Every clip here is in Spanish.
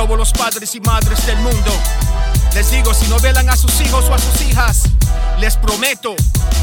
todos los padres y madres del mundo. Les digo, si no velan a sus hijos o a sus hijas, les prometo,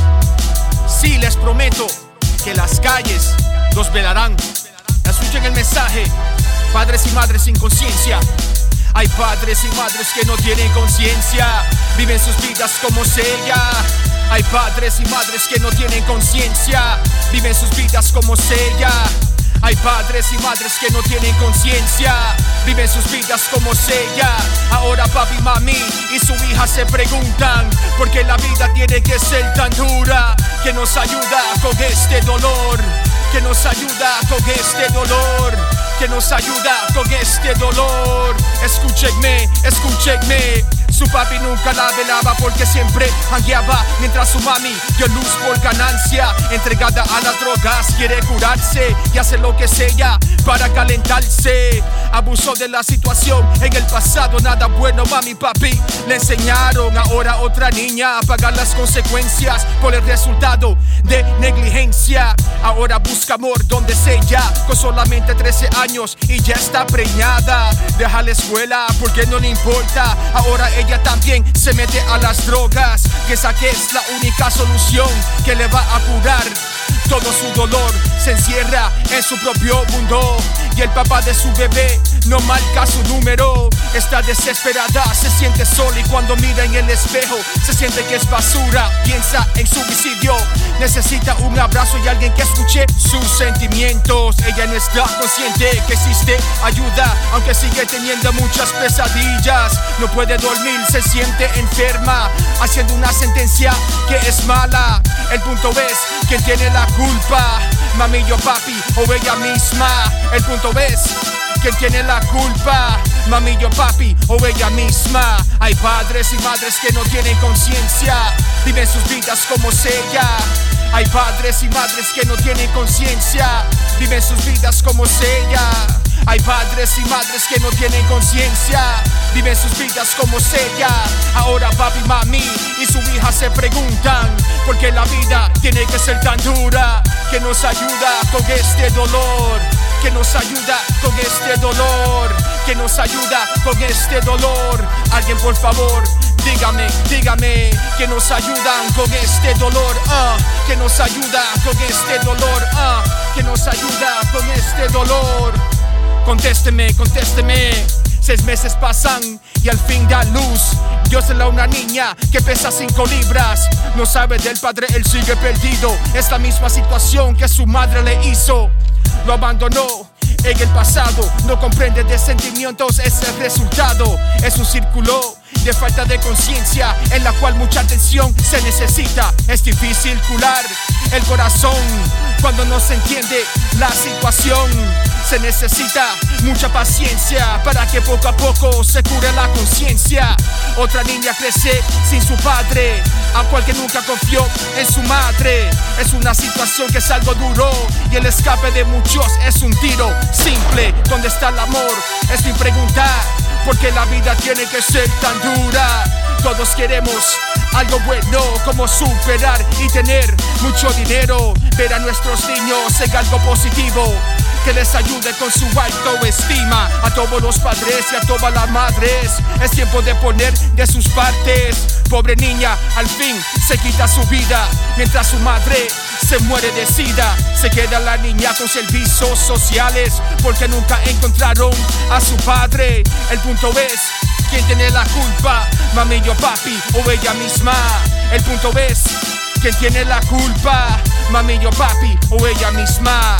sí les prometo, que las calles los velarán. Escuchen el mensaje, padres y madres sin conciencia. Hay padres y madres que no tienen conciencia, viven sus vidas como sea. Hay padres y madres que no tienen conciencia, viven sus vidas como sea. Hay padres y madres que no tienen conciencia, viven sus vidas como sea. Ahora papi, mami y su hija se preguntan por qué la vida tiene que ser tan dura. Que nos ayuda con este dolor, que nos ayuda con este dolor, que nos ayuda con este dolor. Escúchenme, escúchenme. Su papi nunca la velaba porque siempre jangueaba, mientras su mami dio luz por ganancia. Entregada a las drogas, quiere curarse y hace lo que sea para calentarse. Abusó de la situación en el pasado, nada bueno mami y papi le enseñaron. Ahora otra niña a pagar las consecuencias por el resultado de negligencia. Ahora busca amor donde sea, con solamente 13 años y ya está preñada. Deja la escuela porque no le importa, ahora ella también se mete a las drogas. Piensa que es la única solución que le va a curar todo su dolor. Se encierra en su propio mundo y el papá de su bebé no marca su número. Está desesperada, se siente sola y cuando mira en el espejo se siente que es basura. Piensa en suicidio, necesita un abrazo y alguien que escuche sus sentimientos. Ella no está consciente que existe ayuda, aunque sigue teniendo muchas pesadillas. No puede dormir, se siente enferma, haciendo una sentencia que es mala. El punto es, ¿quién tiene la culpa? Mami o papi o ella misma. El punto es, ¿quién tiene la culpa? Mami o papi o ella misma. Hay padres y madres que no tienen conciencia, viven sus vidas como sea. Hay padres y madres que no tienen conciencia, viven sus vidas como sea. Hay padres y madres que no tienen conciencia, viven sus vidas como sea. Ahora papi, mami y su hija se preguntan por qué la vida tiene que ser tan dura. Que nos ayuda con este dolor, que nos ayuda con este dolor, que nos ayuda con este dolor. Alguien por favor, dígame, dígame, que nos ayudan con este dolor, que nos ayuda con este dolor, que nos ayuda con este dolor. Contésteme, contésteme. 6 meses pasan y al fin da luz. Dios le da una niña que pesa 5 libras. No sabe del padre, él sigue perdido. Es la misma situación que su madre le hizo. Lo abandonó en el pasado, no comprende de sentimientos, es el resultado. Es un círculo de falta de conciencia en la cual mucha atención se necesita. Es difícil curar el corazón cuando no se entiende la situación. Se necesita mucha paciencia para que poco a poco se cure la conciencia. Otra niña crece sin su padre, a cual que nunca confió en su madre. Es una situación que es algo duro y el escape de muchos es un tiro simple. ¿Dónde está el amor? Es mi pregunta. Porque la vida tiene que ser tan dura. Todos queremos algo bueno, como superar y tener mucho dinero. Ver a nuestros niños en algo positivo que les ayude con su autoestima. A todos los padres y a todas las madres, es tiempo de poner de sus partes. Pobre niña, al fin se quita su vida, mientras su madre se muere de sida. Se queda la niña con servicios sociales porque nunca encontraron a su padre. El punto es, ¿quién tiene la culpa? Mami o papi o ella misma. El punto es, ¿quién tiene la culpa? Mami o papi o ella misma.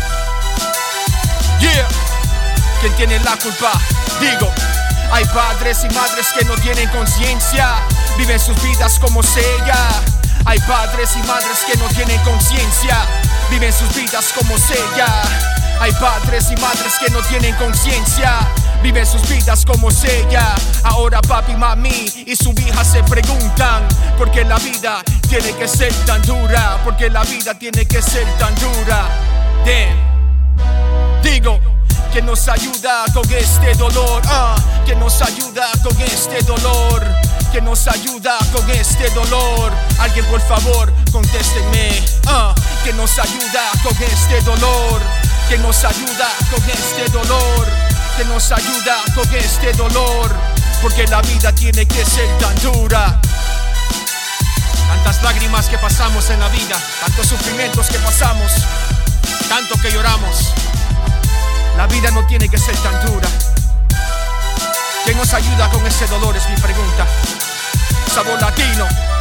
Yeah, ¿quién tiene la culpa? Digo, hay padres y madres que no tienen conciencia, viven sus vidas como sea. Hay padres y madres que no tienen conciencia, viven sus vidas como sea. Hay padres y madres que no tienen conciencia, viven sus vidas como sea. Ahora papi, mami y su hija se preguntan por qué la vida tiene que ser tan dura. Porque la vida tiene que ser tan dura. Digo, que nos ayuda con este dolor, que nos ayuda con este dolor, que nos ayuda con este dolor. Alguien por favor, contéstenme, que nos ayuda con este dolor, que nos ayuda con este dolor, que nos ayuda con este dolor, porque la vida tiene que ser tan dura. Tantas lágrimas que pasamos en la vida, tantos sufrimientos que pasamos, tanto que lloramos. La vida no tiene que ser tan dura. ¿Quién nos ayuda con ese dolor? Es mi pregunta. Sabor latino.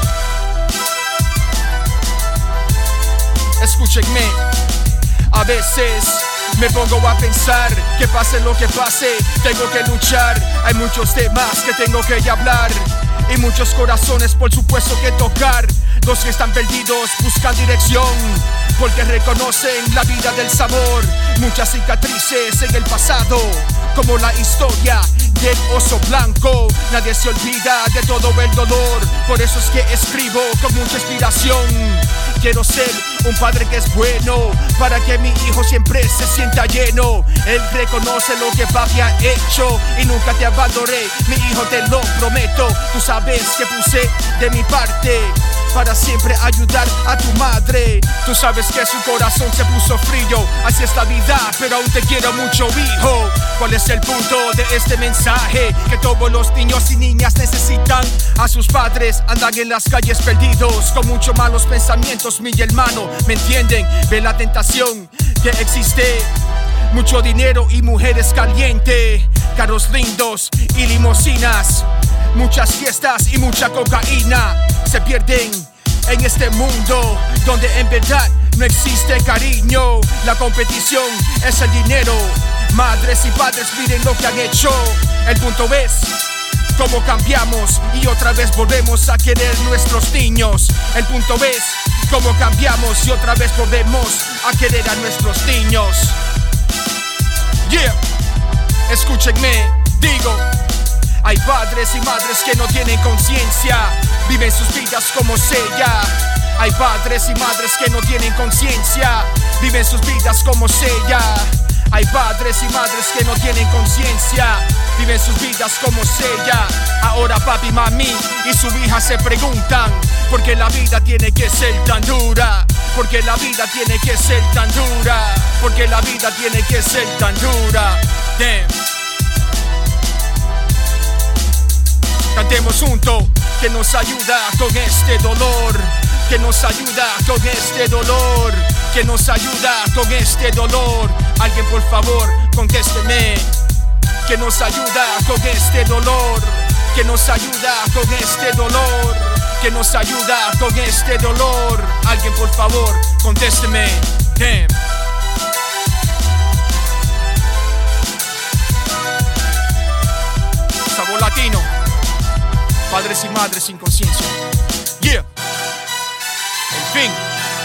Escúchenme. A veces me pongo a pensar que pase lo que pase, tengo que luchar. Hay muchos temas que tengo que hablar y muchos corazones por supuesto que tocar. Los que están perdidos buscan dirección porque reconocen la vida del sabor. Muchas cicatrices en el pasado, como la historia del oso blanco. Nadie se olvida de todo el dolor, por eso es que escribo con mucha inspiración. Quiero ser un padre que es bueno, para que mi hijo siempre se sienta lleno. Él reconoce lo que papi ha hecho y nunca te abandonaré, mi hijo, te lo prometo. Tú sabes que puse de mi parte para siempre ayudar a tu madre. Tú sabes que su corazón se puso frío, así es la vida, pero aún te quiero mucho, hijo. ¿Cuál es el punto de este mensaje? Que todos los niños y niñas necesitan a sus padres. Andan en las calles perdidos con muchos malos pensamientos, mi hermano, ¿me entienden? Ve la tentación que existe. Mucho dinero y mujeres calientes, carros lindos y limusinas, muchas fiestas y mucha cocaína. Se pierden en este mundo donde en verdad no existe cariño. La competición es el dinero. Madres y padres, miren lo que han hecho. El punto es cómo cambiamos y otra vez volvemos a querer nuestros niños. El punto es cómo cambiamos y otra vez volvemos a querer a nuestros niños. Yeah, escúchenme, digo. Hay padres y madres que no tienen conciencia, viven sus vidas como sella. Hay padres y madres que no tienen conciencia, viven sus vidas como sella. Hay padres y madres que no tienen conciencia, viven sus vidas como sella. Ahora papi, mami y su hija se preguntan ¿por qué la vida tiene que ser tan dura? ¿Por qué la vida tiene que ser tan dura? ¿Por qué la vida tiene que ser tan dura? Damn. Cantemos juntos, que nos ayuda con este dolor, que nos ayuda con este dolor, que nos ayuda con este dolor. Alguien por favor contésteme, que nos ayuda con este dolor, que nos ayuda con este dolor, que nos ayuda con este dolor. Alguien por favor contésteme. Damn. Sabor latino. Padres y madres sin conciencia. Yeah. En fin.